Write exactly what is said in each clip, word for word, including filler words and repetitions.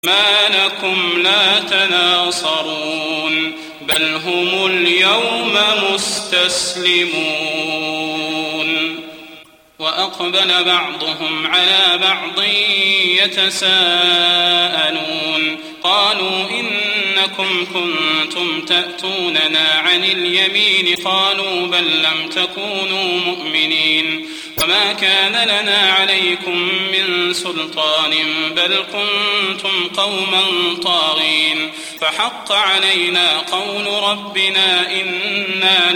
ما لكم لا تناصرون بل هم اليوم مستسلمون وأقبل بعضهم على بعض يتساءلون قالوا إنكم كنتم تأتوننا عن اليمين قالوا بل لم تكونوا مؤمنين وما كان لنا عليكم من سلطان بل كنتم قوما طاغين فحق علينا قول ربنا إنا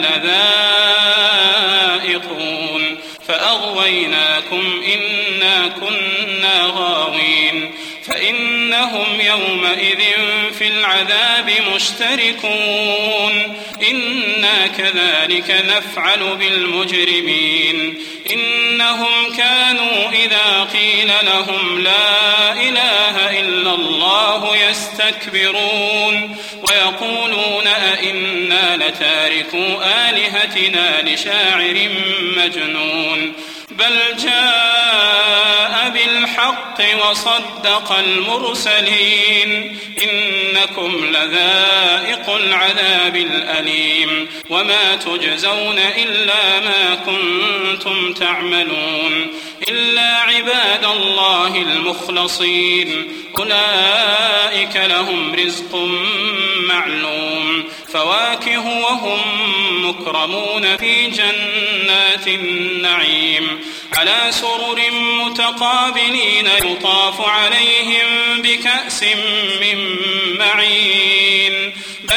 لذائقون فأغويناكم إنا كنا غاوين فإنهم يومئذ في العذاب مشتركون إنا كذلك نفعل بالمجرمين إنهم كانوا إذا قيل لهم لا إله إلا الله يستكبرون ويقولون أئنا لتاركو آلهتنا لشاعر مجنون بل جاء بالحق وصدق المرسلين إنكم لذائق العذاب الأليم وما تجزون إلا ما كنتم تعملون إلا عباد الله المخلصين أولئك لهم رزق معلوم فواكه وهم مكرمون في جنات النعيم على سرر متقابلين يطاف عليهم بكأس من معين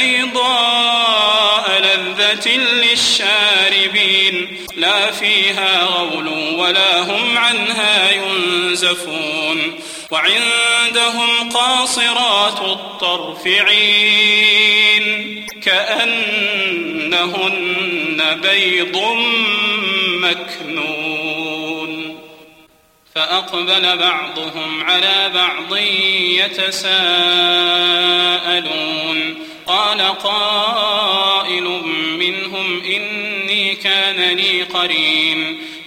بيضاء لذة للشاربين لا فيها غول ولا هم عنها ينزفون وعندهم قاصرات الطرف عين كأنهن بيض مكنون فأقبل بعضهم على بعض يتساءلون قال قائل منهم إني كان لي قرين